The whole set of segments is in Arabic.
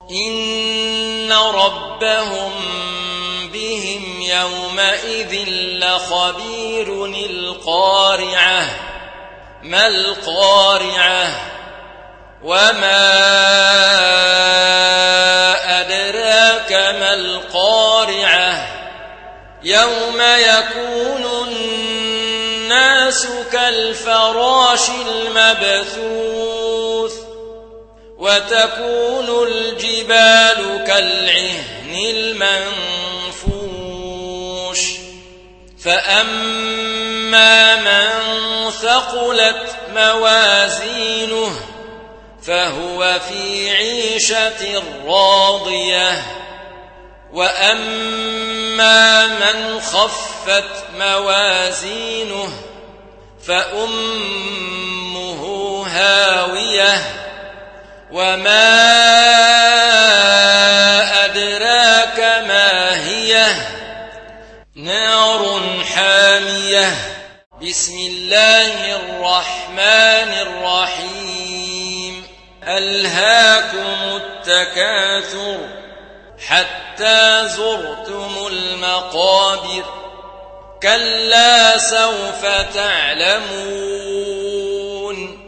إن ربهم بهم يومئذ لخبير. القارعة ما القارعة وما أدراك ما القارعة يوم يكون الناس كالفراش المبثوث وتكون الجبال كالعهن المنفوش فأما من ثقلت موازينه فهو في عيشة راضية وأما من خفت موازينه فأمه هاوية وما أدراك ما هي نار حامية. بسم الله الرحمن الرحيم. ألهاكم التكاثر حتى زرتم المقابر كلا سوف تعلمون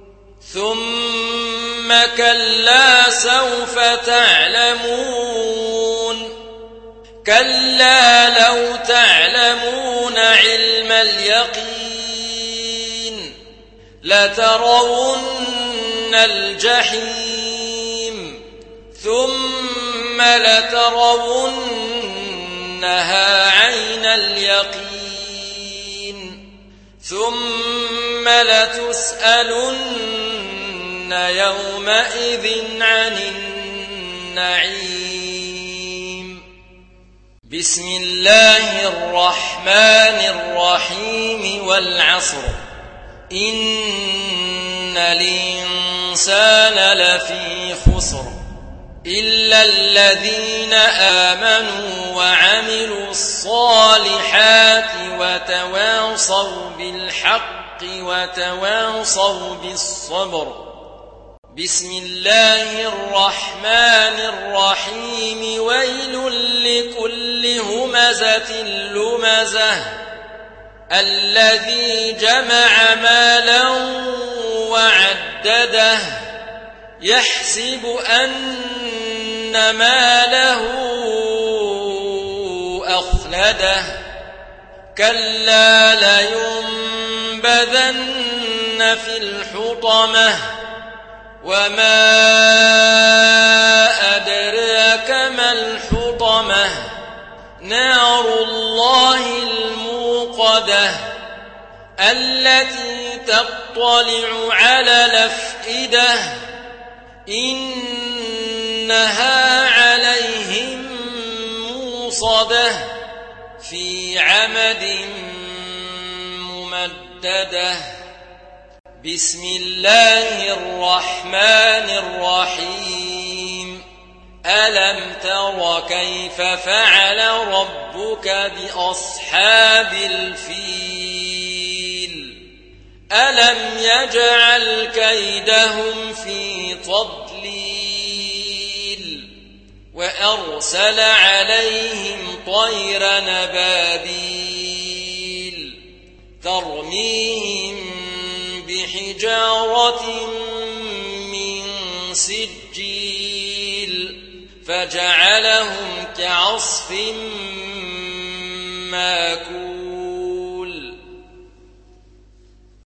ثم كلا سوف تعلمون كلا لو تعلمون علم اليقين لترون الجحيم ثم لترونها عين اليقين ثم لتسألن يومئذ عن النعيم. بسم الله الرحمن الرحيم. والعصر إن الإنسان لفي خسر إلا الذين آمنوا وعملوا الصالحات وتواصوا بالحق وتواصوا بالصبر. بسم الله الرحمن الرحيم. ويل لكل همزة لمزة الذي جمع مالا وعدده يحسب أن ماله أخلده كلا لينبذن في الحطمة وما أدراك ما الحطمة نار الله الموقدة التي تطلع على الأفئدة إنها عليهم موصدة في عمد ممددة. بسم الله الرحمن الرحيم. ألم تر كيف فعل ربك بأصحاب الفيل ألم يجعل كيدهم في تضليل وأرسل عليهم طيرا نبابيل ترميهم بحجارة من سجيل فجعلهم كعصف ماكول.